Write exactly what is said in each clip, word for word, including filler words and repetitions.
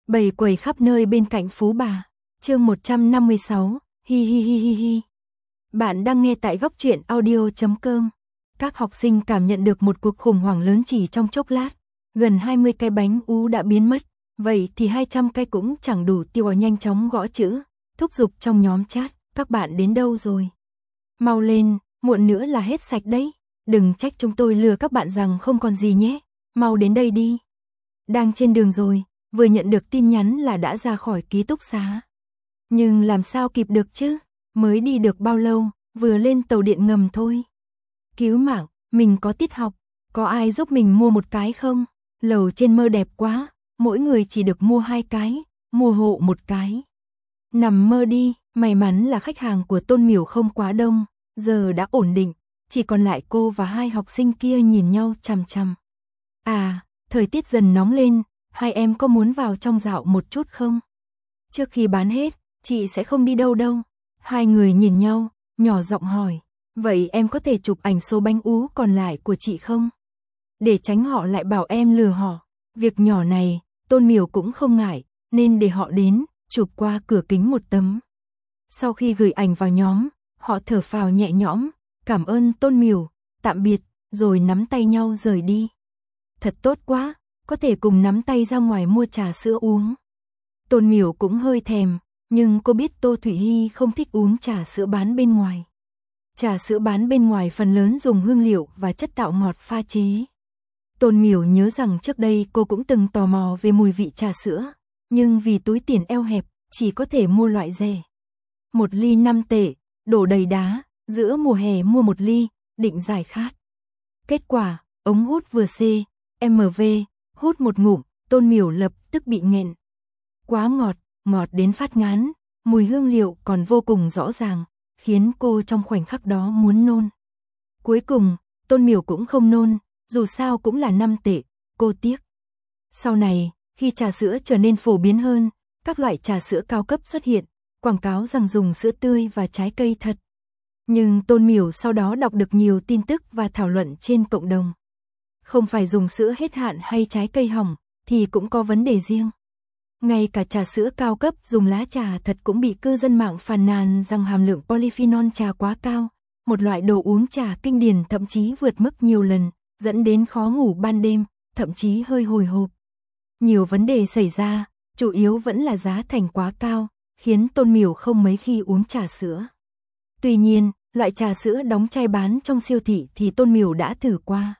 Bầy quẩy khắp nơi bên cạnh Phú Bà. Chương một trăm năm mươi sáu, hi hi hi hi hi. Bạn đang nghe tại góc truyện audio chấm com. Các học sinh cảm nhận được một cuộc khủng hoảng lớn chỉ trong chốc lát. Gần hai mươi cái bánh ú đã biến mất, vậy thì hai trăm cái cũng chẳng đủ tiêu. Nhanh chóng gõ chữ, thúc giục trong nhóm chat, các bạn đến đâu rồi? Mau lên, muộn nữa là hết sạch đấy. Đừng trách chúng tôi lừa các bạn rằng không còn gì nhé, mau đến đây đi. Đang trên đường rồi, vừa nhận được tin nhắn là đã ra khỏi ký túc xá. Nhưng làm sao kịp được chứ, mới đi được bao lâu, vừa lên tàu điện ngầm thôi. Cứu mạng, mình có tiết học, có ai giúp mình mua một cái không? Lầu trên mơ đẹp quá, mỗi người chỉ được mua hai cái, mua hộ một cái. Nằm mơ đi, may mắn là khách hàng của Tôn Miểu không quá đông, giờ đã ổn định, chỉ còn lại cô và hai học sinh kia nhìn nhau chằm chằm. À, thời tiết dần nóng lên, hai em có muốn vào trong dạo một chút không? Trước khi bán hết, chị sẽ không đi đâu đâu. Hai người nhìn nhau, nhỏ giọng hỏi, vậy em có thể chụp ảnh số bánh ú còn lại của chị không? Để tránh họ lại bảo em lừa họ. Việc nhỏ này, Tôn Miểu cũng không ngại, nên để họ đến, chụp qua cửa kính một tấm. Sau khi gửi ảnh vào nhóm, họ thở phào nhẹ nhõm, cảm ơn Tôn Miểu, tạm biệt, rồi nắm tay nhau rời đi. Thật tốt quá, có thể cùng nắm tay ra ngoài mua trà sữa uống. Tôn Miểu cũng hơi thèm, nhưng cô biết Tô Thủy Hy không thích uống trà sữa bán bên ngoài. Trà sữa bán bên ngoài phần lớn dùng hương liệu và chất tạo ngọt pha chế. Tôn Miểu nhớ rằng trước đây cô cũng từng tò mò về mùi vị trà sữa, nhưng vì túi tiền eo hẹp, chỉ có thể mua loại rẻ. Một ly năm tệ, đổ đầy đá, giữa mùa hè mua một ly, định giải khát. Kết quả, ống hút vừa xê, em vê, hút một ngụm, Tôn Miểu lập tức bị nghẹn. Quá ngọt, ngọt đến phát ngán, mùi hương liệu còn vô cùng rõ ràng, khiến cô trong khoảnh khắc đó muốn nôn. Cuối cùng, Tôn Miểu cũng không nôn, dù sao cũng là năm tệ, cô tiếc. Sau này, khi trà sữa trở nên phổ biến hơn, các loại trà sữa cao cấp xuất hiện, quảng cáo rằng dùng sữa tươi và trái cây thật. Nhưng Tôn Miểu sau đó đọc được nhiều tin tức và thảo luận trên cộng đồng. Không phải dùng sữa hết hạn hay trái cây hỏng, thì cũng có vấn đề riêng. Ngay cả trà sữa cao cấp dùng lá trà thật cũng bị cư dân mạng phàn nàn rằng hàm lượng polyphenol trà quá cao, một loại đồ uống trà kinh điển thậm chí vượt mức nhiều lần, dẫn đến khó ngủ ban đêm, thậm chí hơi hồi hộp. Nhiều vấn đề xảy ra, chủ yếu vẫn là giá thành quá cao, khiến Tôn Miểu không mấy khi uống trà sữa. Tuy nhiên, loại trà sữa đóng chai bán trong siêu thị thì Tôn Miểu đã thử qua.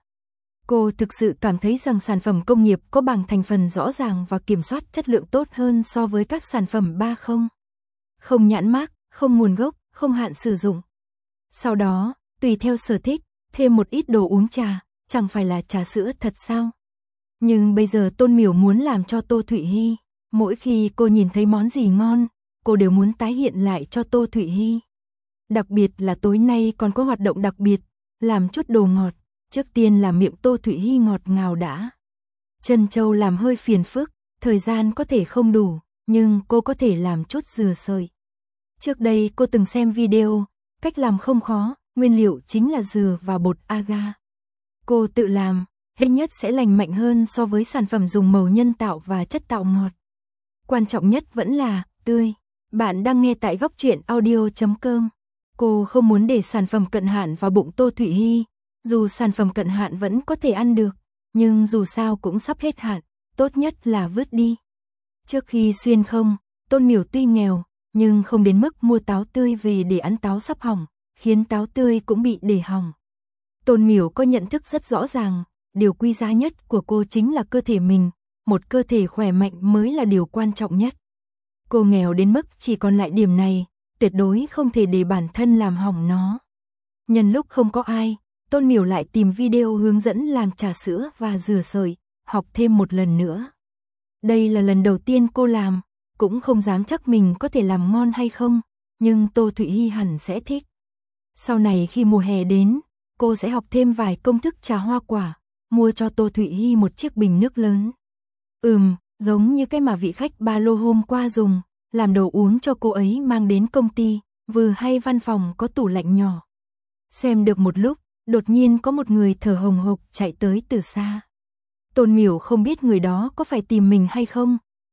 Cô thực sự cảm thấy rằng sản phẩm công nghiệp có bảng thành phần rõ ràng và kiểm soát chất lượng tốt hơn so với các sản phẩm ba không. Không nhãn mác, không nguồn gốc, không hạn sử dụng. Sau đó, tùy theo sở thích, thêm một ít đồ uống trà, chẳng phải là trà sữa thật sao? Nhưng bây giờ Tôn Miểu muốn làm cho Tô Thủy Hy. Mỗi khi cô nhìn thấy món gì ngon, cô đều muốn tái hiện lại cho Tô Thủy Hy. Đặc biệt là tối nay còn có hoạt động đặc biệt, làm chút đồ ngọt. Trước tiên là miệng Tô Thủy Hy ngọt ngào đã. Trân châu làm hơi phiền phức, thời gian có thể không đủ, nhưng cô có thể làm chút dừa sợi. Trước đây cô từng xem video, cách làm không khó, nguyên liệu chính là dừa và bột agar. Cô tự làm, ít nhất sẽ lành mạnh hơn so với sản phẩm dùng màu nhân tạo và chất tạo ngọt. Quan trọng nhất vẫn là tươi. Bạn đang nghe tại góc truyện audio chấm com. Cô không muốn để sản phẩm cận hạn vào bụng Tô Thủy Hy. Dù sản phẩm cận hạn vẫn có thể ăn được, nhưng dù sao cũng sắp hết hạn, tốt nhất là vứt đi. Trước khi xuyên không, Tôn Miểu tuy nghèo, nhưng không đến mức mua táo tươi về để ăn táo sắp hỏng, khiến táo tươi cũng bị để hỏng. Tôn Miểu có nhận thức rất rõ ràng, điều quý giá nhất của cô chính là cơ thể mình, một cơ thể khỏe mạnh mới là điều quan trọng nhất. Cô nghèo đến mức chỉ còn lại điểm này, tuyệt đối không thể để bản thân làm hỏng nó. Nhân lúc không có ai, Tôn Miểu lại tìm video hướng dẫn làm trà sữa và rửa sợi, học thêm một lần nữa. Đây là lần đầu tiên cô làm, cũng không dám chắc mình có thể làm ngon hay không, nhưng Tô Thủy Hy hẳn sẽ thích. Sau này khi mùa hè đến, cô sẽ học thêm vài công thức trà hoa quả, mua cho Tô Thủy Hy một chiếc bình nước lớn. Ừm, giống như cái mà vị khách ba lô hôm qua dùng, làm đồ uống cho cô ấy mang đến công ty, vừa hay văn phòng có tủ lạnh nhỏ. Xem được một lúc, đột nhiên có một người thở hồng hộc chạy tới từ xa. Tôn Miểu không biết người đó có phải tìm mình hay không,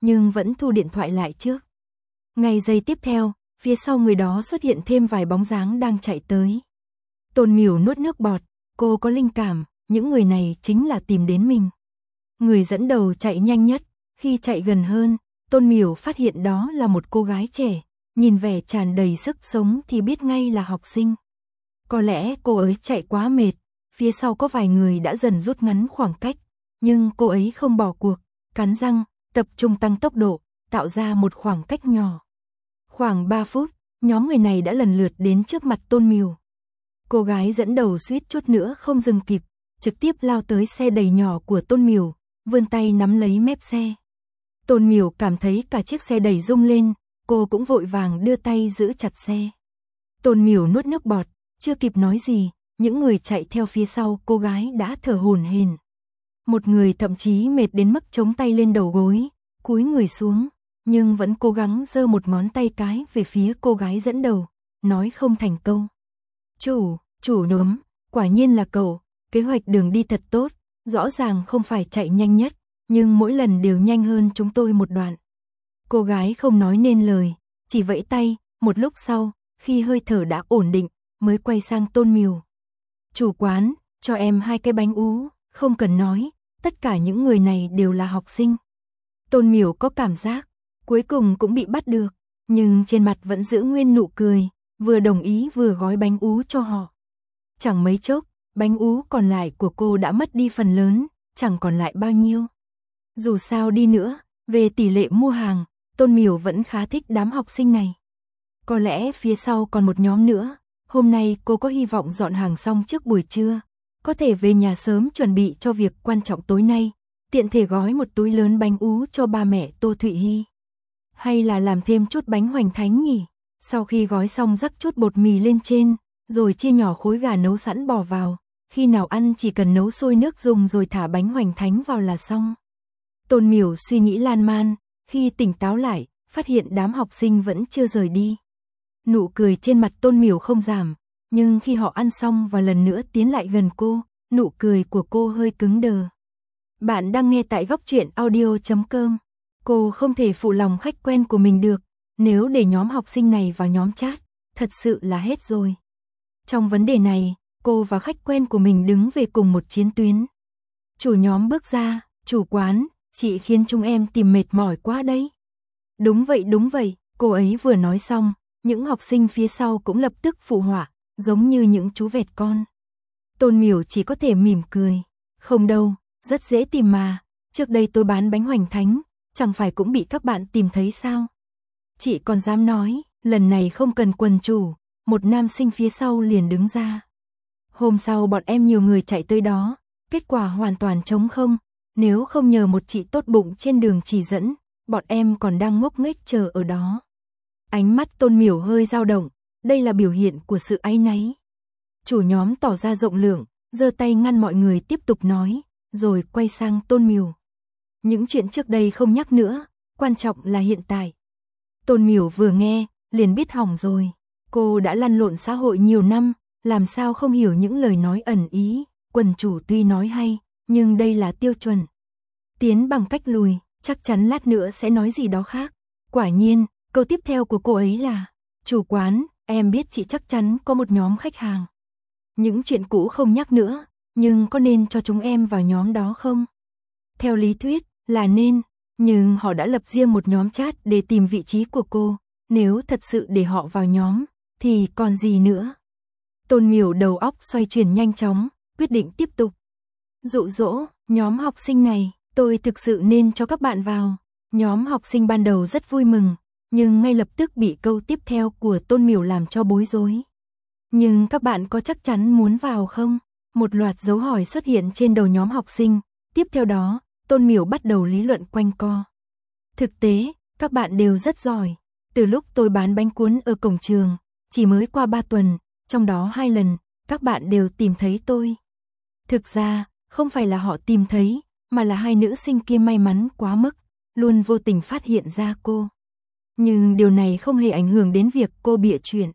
nhưng vẫn thu điện thoại lại trước. Ngay giây tiếp theo, phía sau người đó xuất hiện thêm vài bóng dáng đang chạy tới. Tôn Miểu nuốt nước bọt, cô có linh cảm, những người này chính là tìm đến mình. Người dẫn đầu chạy nhanh nhất, khi chạy gần hơn, Tôn Miểu phát hiện đó là một cô gái trẻ, nhìn vẻ tràn đầy sức sống thì biết ngay là học sinh. Có lẽ cô ấy chạy quá mệt, phía sau có vài người đã dần rút ngắn khoảng cách, nhưng cô ấy không bỏ cuộc, cắn răng, tập trung tăng tốc độ, tạo ra một khoảng cách nhỏ. Khoảng ba phút, nhóm người này đã lần lượt đến trước mặt Tôn Miểu. Cô gái dẫn đầu suýt chút nữa không dừng kịp, trực tiếp lao tới xe đầy nhỏ của Tôn Miểu, vươn tay nắm lấy mép xe. Tôn Miểu cảm thấy cả chiếc xe đầy rung lên, cô cũng vội vàng đưa tay giữ chặt xe. Tôn Miểu nuốt nước bọt, chưa kịp nói gì, những người chạy theo phía sau cô gái đã thở hổn hển. Một người thậm chí mệt đến mức chống tay lên đầu gối, cúi người xuống, nhưng vẫn cố gắng giơ một ngón tay cái về phía cô gái dẫn đầu, nói không thành câu. Chủ, chủ nhóm, quả nhiên là cậu, kế hoạch đường đi thật tốt, rõ ràng không phải chạy nhanh nhất, nhưng mỗi lần đều nhanh hơn chúng tôi một đoạn. Cô gái không nói nên lời, chỉ vẫy tay, một lúc sau, khi hơi thở đã ổn định, mới quay sang Tôn Miểu. Chủ quán, cho em hai cái bánh ú, không cần nói, tất cả những người này đều là học sinh. Tôn Miểu có cảm giác, cuối cùng cũng bị bắt được, nhưng trên mặt vẫn giữ nguyên nụ cười, vừa đồng ý vừa gói bánh ú cho họ. Chẳng mấy chốc, bánh ú còn lại của cô đã mất đi phần lớn, chẳng còn lại bao nhiêu. Dù sao đi nữa, về tỷ lệ mua hàng, Tôn Miểu vẫn khá thích đám học sinh này. Có lẽ phía sau còn một nhóm nữa, hôm nay cô có hy vọng dọn hàng xong trước buổi trưa, có thể về nhà sớm chuẩn bị cho việc quan trọng tối nay, tiện thể gói một túi lớn bánh ú cho ba mẹ Tô Thụy Hy. Hay là làm thêm chút bánh hoành thánh nhỉ? Sau khi gói xong rắc chút bột mì lên trên, rồi chia nhỏ khối gà nấu sẵn bỏ vào, khi nào ăn chỉ cần nấu sôi nước dùng rồi thả bánh hoành thánh vào là xong. Tôn Miểu suy nghĩ lan man, khi tỉnh táo lại, phát hiện đám học sinh vẫn chưa rời đi. Nụ cười trên mặt Tôn Miểu không giảm, nhưng khi họ ăn xong và lần nữa tiến lại gần cô, nụ cười của cô hơi cứng đờ. Bạn đang nghe tại góc truyện audio chấm com. Cô không thể phụ lòng khách quen của mình được, nếu để nhóm học sinh này vào nhóm chat, thật sự là hết rồi. Trong vấn đề này, cô và khách quen của mình đứng về cùng một chiến tuyến. Chủ nhóm bước ra, chủ quán, chị khiến chúng em tìm mệt mỏi quá đấy. Đúng vậy đúng vậy, cô ấy vừa nói xong, những học sinh phía sau cũng lập tức phụ họa, giống như những chú vẹt con. Tôn Miểu chỉ có thể mỉm cười. Không đâu, rất dễ tìm mà, trước đây tôi bán bánh hoành thánh, chẳng phải cũng bị các bạn tìm thấy sao? Chị còn dám nói, lần này không cần quần chủ, một nam sinh phía sau liền đứng ra. Hôm sau bọn em nhiều người chạy tới đó, kết quả hoàn toàn trống không, nếu không nhờ một chị tốt bụng trên đường chỉ dẫn, bọn em còn đang ngốc nghếch chờ ở đó. Ánh mắt Tôn Miểu hơi dao động, đây là biểu hiện của sự áy náy. Chủ nhóm tỏ ra rộng lượng, giơ tay ngăn mọi người tiếp tục nói, rồi quay sang Tôn Miểu. Những chuyện trước đây không nhắc nữa, quan trọng là hiện tại. Tôn Miểu vừa nghe, liền biết hỏng rồi. Cô đã lăn lộn xã hội nhiều năm, làm sao không hiểu những lời nói ẩn ý, quần chủ tuy nói hay, nhưng đây là tiêu chuẩn. Tiến bằng cách lùi, chắc chắn lát nữa sẽ nói gì đó khác. Quả nhiên, câu tiếp theo của cô ấy là, chủ quán, em biết chị chắc chắn có một nhóm khách hàng. Những chuyện cũ không nhắc nữa, nhưng có nên cho chúng em vào nhóm đó không? Theo lý thuyết, là nên, nhưng họ đã lập riêng một nhóm chat để tìm vị trí của cô, nếu thật sự để họ vào nhóm, thì còn gì nữa? Tôn Miểu đầu óc xoay chuyển nhanh chóng, quyết định tiếp tục. Dụ dỗ, nhóm học sinh này, tôi thực sự nên cho các bạn vào. Nhóm học sinh ban đầu rất vui mừng, nhưng ngay lập tức bị câu tiếp theo của Tôn Miểu làm cho bối rối. Nhưng các bạn có chắc chắn muốn vào không? Một loạt dấu hỏi xuất hiện trên đầu nhóm học sinh, tiếp theo đó, Tôn Miểu bắt đầu lý luận quanh co. Thực tế, các bạn đều rất giỏi. Từ lúc tôi bán bánh cuốn ở cổng trường, chỉ mới qua ba tuần, trong đó hai lần, các bạn đều tìm thấy tôi. Thực ra, không phải là họ tìm thấy, mà là hai nữ sinh kia may mắn quá mức, luôn vô tình phát hiện ra cô. Nhưng điều này không hề ảnh hưởng đến việc cô bịa chuyện.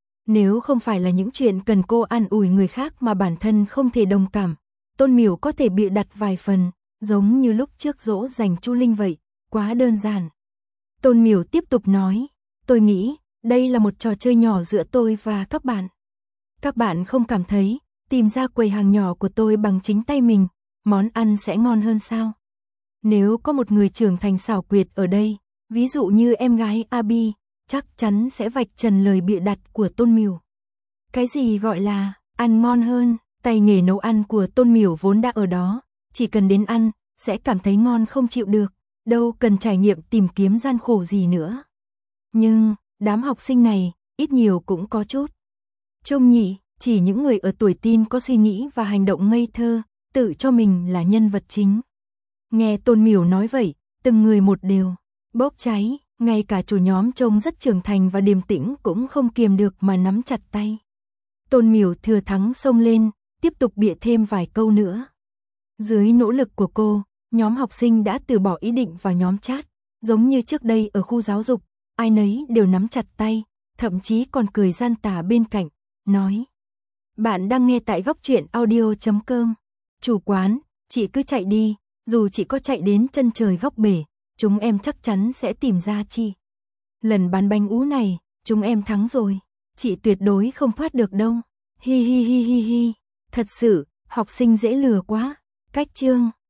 Nếu không phải là những chuyện cần cô an ủi người khác mà bản thân không thể đồng cảm, Tôn Miểu có thể bịa đặt vài phần, giống như lúc trước dỗ dành Chu Linh vậy, quá đơn giản. Tôn Miểu tiếp tục nói, tôi nghĩ, đây là một trò chơi nhỏ giữa tôi và các bạn. Các bạn không cảm thấy, tìm ra quầy hàng nhỏ của tôi bằng chính tay mình, món ăn sẽ ngon hơn sao? Nếu có một người trưởng thành xảo quyệt ở đây, ví dụ như em gái Abi, chắc chắn sẽ vạch trần lời bịa đặt của Tôn Miểu. Cái gì gọi là ăn ngon hơn, tay nghề nấu ăn của Tôn Miểu vốn đã ở đó, chỉ cần đến ăn, sẽ cảm thấy ngon không chịu được, đâu cần trải nghiệm tìm kiếm gian khổ gì nữa. Nhưng, đám học sinh này, ít nhiều cũng có chút trông nhỉ, chỉ những người ở tuổi teen có suy nghĩ và hành động ngây thơ, tự cho mình là nhân vật chính. Nghe Tôn Miểu nói vậy, từng người một đều bốc cháy, ngay cả chủ nhóm trông rất trưởng thành và điềm tĩnh cũng không kiềm được mà nắm chặt tay. Tôn Miểu thừa thắng xông lên, tiếp tục bịa thêm vài câu nữa. Dưới nỗ lực của cô, nhóm học sinh đã từ bỏ ý định vào nhóm chat, giống như trước đây ở khu giáo dục, ai nấy đều nắm chặt tay, thậm chí còn cười gian tà bên cạnh, nói. Bạn đang nghe tại góc truyện audio chấm com. Chủ quán, chị cứ chạy đi, dù chị có chạy đến chân trời góc bể, chúng em chắc chắn sẽ tìm ra chị. Lần bán bánh ú này, chúng em thắng rồi, chị tuyệt đối không thoát được đâu. Hi hi hi hi hi, thật sự, học sinh dễ lừa quá. Cách chương